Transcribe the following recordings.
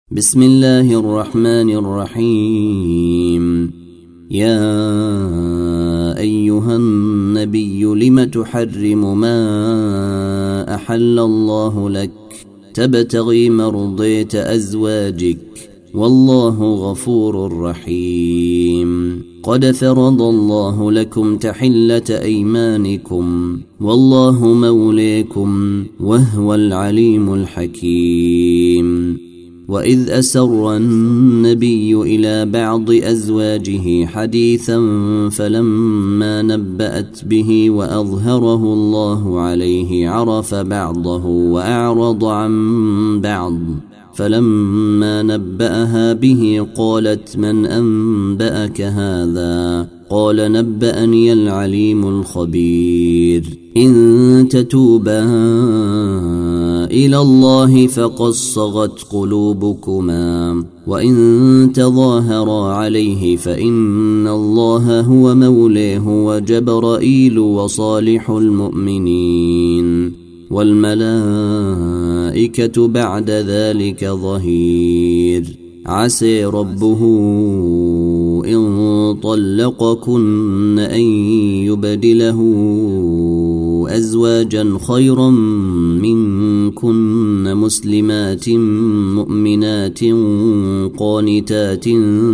بسم الله الرحمن الرحيم. يا أيها النبي لم تحرم ما أحل الله لك تبتغي مرضية أزواجك والله غفور رحيم. قد فرض الله لكم تحلة أيمانكم والله موليكم وهو العليم الحكيم. وإذ أسر النبي إلى بعض أزواجه حديثا فلما نبأت به وأظهره الله عليه عرف بعضه وأعرض عن بعض فلما نبأها به قالت من أنبأك هذا؟ قال نبأني العليم الخبير. إن تتوبا إلى الله فقد صغت قلوبكما وإن تظاهرا عليه فإن الله هو مولاه وجبرائيل وصالح المؤمنين والملائكة بعد ذلك ظهير. عسى ربه إن طلقكن أن يبدله أزواجا خيرا منكن مسلمات مؤمنات قانتات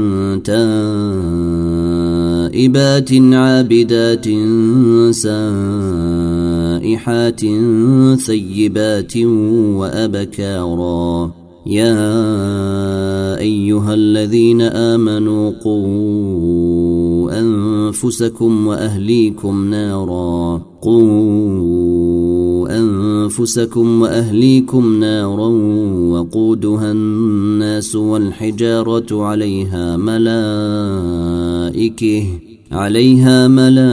تائبات عابدات سائحات ثيبات وأبكارا. يا أيها الذين آمنوا قوا أنفسكم وأهليكم نارا وقودها الناس والحجارة عليها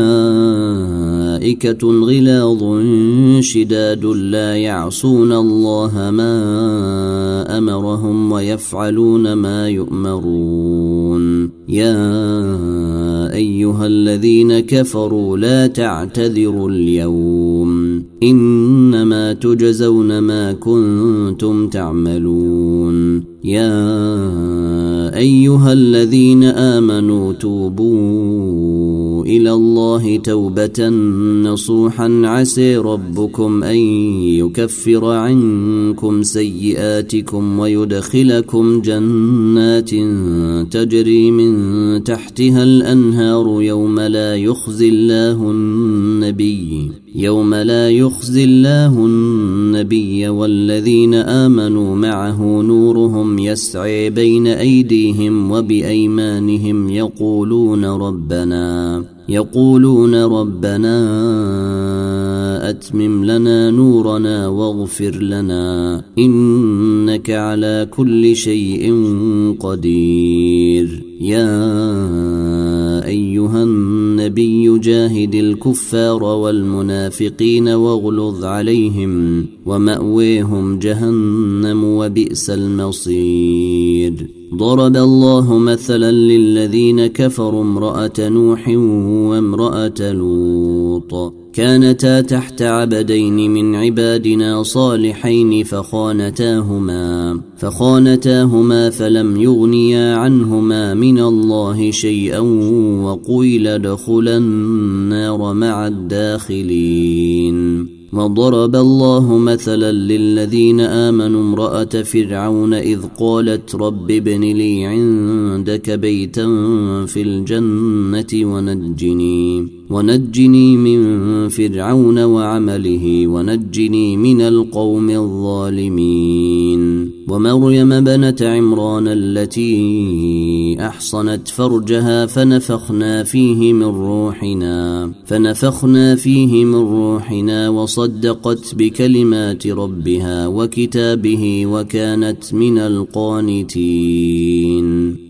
ملائكة غلاظ شداد لا يعصون الله ما أمرهم ويفعلون ما يؤمرون. يا أيها الذين كفروا لا تعتذروا اليوم إنما تجزون ما كنتم تعملون. يا أيها الذين آمنوا توبوا إلى الله توبة نصوحا عسى ربكم أن يكفر عنكم سيئاتكم ويدخلكم جنات تجري من تحتها الأنهار يوم لا يخزي الله النبي والذين آمنوا معه نورهم يسعي بين أيديهم وبأيمانهم يقولون ربنا أتمم لنا نورنا واغفر لنا إنك على كل شيء قدير. يا أيها النبي جاهد الكفار والمنافقين واغلظ عليهم ومأويهم جهنم وبئس المصير. ضرب الله مثلا للذين كفروا امرأة نوح وامرأة لوط كانتا تحت عبدين من عبادنا صالحين فخانتاهما فلم يغنيا عنهما من الله شيئا وقيل ادخلا النار مع الداخلين. وضرب الله مثلا للذين آمنوا امرأة فرعون إذ قالت رب ابن لي عندك بيتا في الجنة ونجني من فرعون وعمله ونجني من القوم الظالمين. ومريم بنة عمران التي أحصنت فرجها فنفخنا فيه من روحنا وصدقت بكلمات ربها وكتابه وكانت من القانتين.